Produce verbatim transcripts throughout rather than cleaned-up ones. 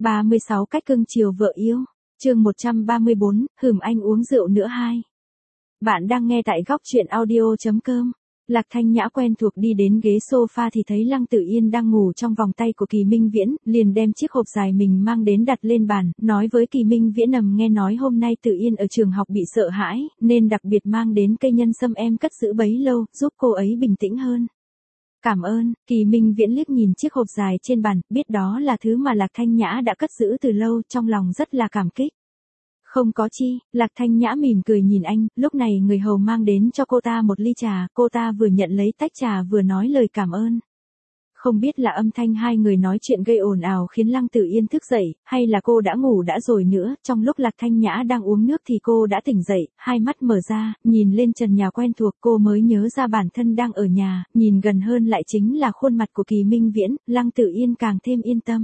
ba mươi sáu cách cưng chiều vợ yêu. Chương một trăm ba mươi bốn, hừm anh uống rượu nữa hai. Bạn đang nghe tại góc truyện audio chấm com. Lạc Thanh Nhã quen thuộc đi đến ghế sofa thì thấy Lăng Tử Yên đang ngủ trong vòng tay của Kỳ Minh Viễn, liền đem chiếc hộp dài mình mang đến đặt lên bàn, nói với Kỳ Minh Viễn ầm nghe nói hôm nay Tử Yên ở trường học bị sợ hãi, nên đặc biệt mang đến cây nhân sâm em cất giữ bấy lâu, giúp cô ấy bình tĩnh hơn. Cảm ơn. Kỳ Minh Viễn liếc nhìn chiếc hộp dài trên bàn, biết đó là thứ mà Lạc Thanh Nhã đã cất giữ từ lâu, trong lòng rất là cảm kích. Không có chi, Lạc Thanh Nhã mỉm cười nhìn anh, lúc này người hầu mang đến cho cô ta một ly trà, cô ta vừa nhận lấy tách trà vừa nói lời cảm ơn. Không biết là âm thanh hai người nói chuyện gây ồn ào khiến Lăng Tử Yên thức dậy, hay là cô đã ngủ đã rồi nữa, trong lúc Lạc Thanh Nhã đang uống nước thì cô đã tỉnh dậy, hai mắt mở ra, nhìn lên trần nhà quen thuộc cô mới nhớ ra bản thân đang ở nhà, nhìn gần hơn lại chính là khuôn mặt của Kỳ Minh Viễn, Lăng Tử Yên càng thêm yên tâm.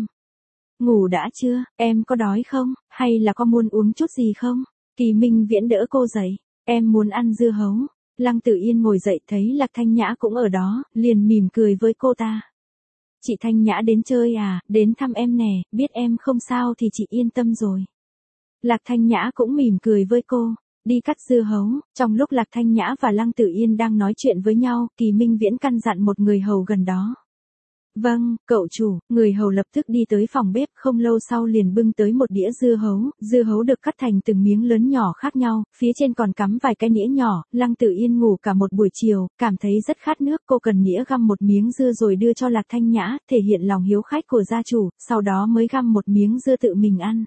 Ngủ đã chưa, em có đói không, hay là có muốn uống chút gì không? Kỳ Minh Viễn đỡ cô dậy, em muốn ăn dưa hấu. Lăng Tử Yên ngồi dậy thấy Lạc Thanh Nhã cũng ở đó, liền mỉm cười với cô ta. Chị Thanh Nhã đến chơi à, đến thăm em nè, biết em không sao thì chị yên tâm rồi. Lạc Thanh Nhã cũng mỉm cười với cô, đi cắt dưa hấu. Trong lúc Lạc Thanh Nhã và Lăng Tử Yên đang nói chuyện với nhau, Kỳ Minh Viễn căn dặn một người hầu gần đó. Vâng, cậu chủ. Người hầu lập tức đi tới phòng bếp, không lâu sau liền bưng tới một đĩa dưa hấu, dưa hấu được cắt thành từng miếng lớn nhỏ khác nhau, phía trên còn cắm vài cái nĩa nhỏ. Lăng Tử Yên ngủ cả một buổi chiều, cảm thấy rất khát nước, cô cần nĩa găm một miếng dưa rồi đưa cho Lạc Thanh Nhã, thể hiện lòng hiếu khách của gia chủ, sau đó mới găm một miếng dưa tự mình ăn.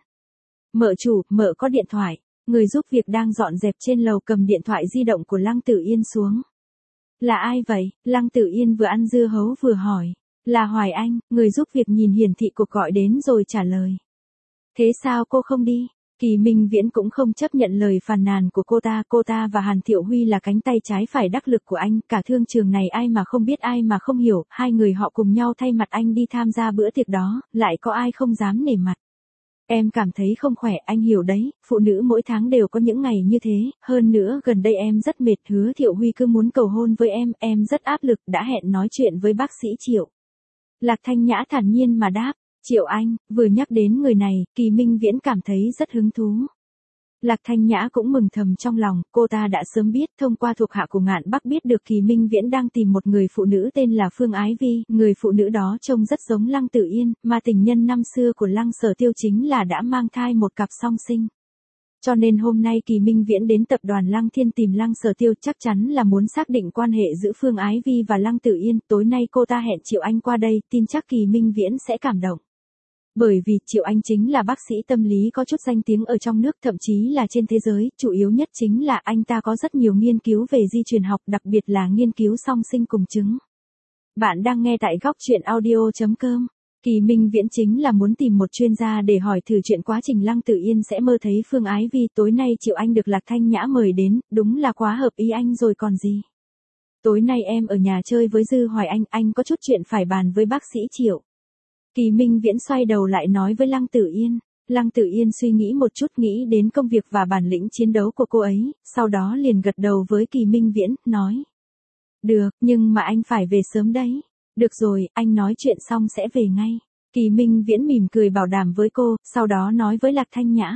Mợ chủ, mợ có điện thoại. Người giúp việc đang dọn dẹp trên lầu cầm điện thoại di động của Lăng Tử Yên xuống. Là ai vậy? Lăng Tử Yên vừa ăn dưa hấu vừa hỏi. Là Hoài Anh, người giúp việc nhìn hiển thị cuộc gọi đến rồi trả lời. Thế sao cô không đi? Kỳ Minh Viễn cũng không chấp nhận lời phàn nàn của cô ta, cô ta và Hàn Thiệu Huy là cánh tay trái phải đắc lực của anh, cả thương trường này ai mà không biết ai mà không hiểu, hai người họ cùng nhau thay mặt anh đi tham gia bữa tiệc đó, lại có ai không dám nể mặt. Em cảm thấy không khỏe, anh hiểu đấy, phụ nữ mỗi tháng đều có những ngày như thế, hơn nữa gần đây em rất mệt, Hứa Thiệu Huy cứ muốn cầu hôn với em, em rất áp lực, đã hẹn nói chuyện với bác sĩ Triệu. Lạc Thanh Nhã thản nhiên mà đáp, Triệu Anh, vừa nhắc đến người này, Kỳ Minh Viễn cảm thấy rất hứng thú. Lạc Thanh Nhã cũng mừng thầm trong lòng, cô ta đã sớm biết, thông qua thuộc hạ của Ngạn Bắc biết được Kỳ Minh Viễn đang tìm một người phụ nữ tên là Phương Ái Vi, người phụ nữ đó trông rất giống Lăng Tử Yên, mà tình nhân năm xưa của Lăng Sở Tiêu chính là đã mang thai một cặp song sinh. Cho nên hôm nay Kỳ Minh Viễn đến tập đoàn Lăng Thiên tìm Lăng Sở Tiêu chắc chắn là muốn xác định quan hệ giữa Phương Ái Vi và Lăng Tử Yên, tối nay cô ta hẹn Triệu Anh qua đây, tin chắc Kỳ Minh Viễn sẽ cảm động. Bởi vì Triệu Anh chính là bác sĩ tâm lý có chút danh tiếng ở trong nước, thậm chí là trên thế giới, chủ yếu nhất chính là anh ta có rất nhiều nghiên cứu về di truyền học, đặc biệt là nghiên cứu song sinh cùng trứng. Bạn đang nghe tại góc truyện audio chấm com. Kỳ Minh Viễn chính là muốn tìm một chuyên gia để hỏi thử chuyện quá trình Lăng Tử Yên sẽ mơ thấy Phương Ái Vi, tối nay Triệu Anh được Lạc Thanh Nhã mời đến, đúng là quá hợp ý anh rồi còn gì. Tối nay em ở nhà chơi với Dư Hoài Anh, anh có chút chuyện phải bàn với bác sĩ Triệu. Kỳ Minh Viễn xoay đầu lại nói với Lăng Tử Yên. Lăng Tử Yên suy nghĩ một chút, nghĩ đến công việc và bản lĩnh chiến đấu của cô ấy, sau đó liền gật đầu với Kỳ Minh Viễn, nói. Được, nhưng mà anh phải về sớm đấy. Được rồi, anh nói chuyện xong sẽ về ngay. Kỳ Minh Viễn mỉm cười bảo đảm với cô, sau đó nói với Lạc Thanh Nhã.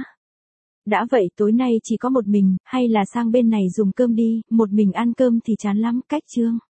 Đã vậy tối nay chỉ có một mình, hay là sang bên này dùng cơm đi, một mình ăn cơm thì chán lắm, cách Trương.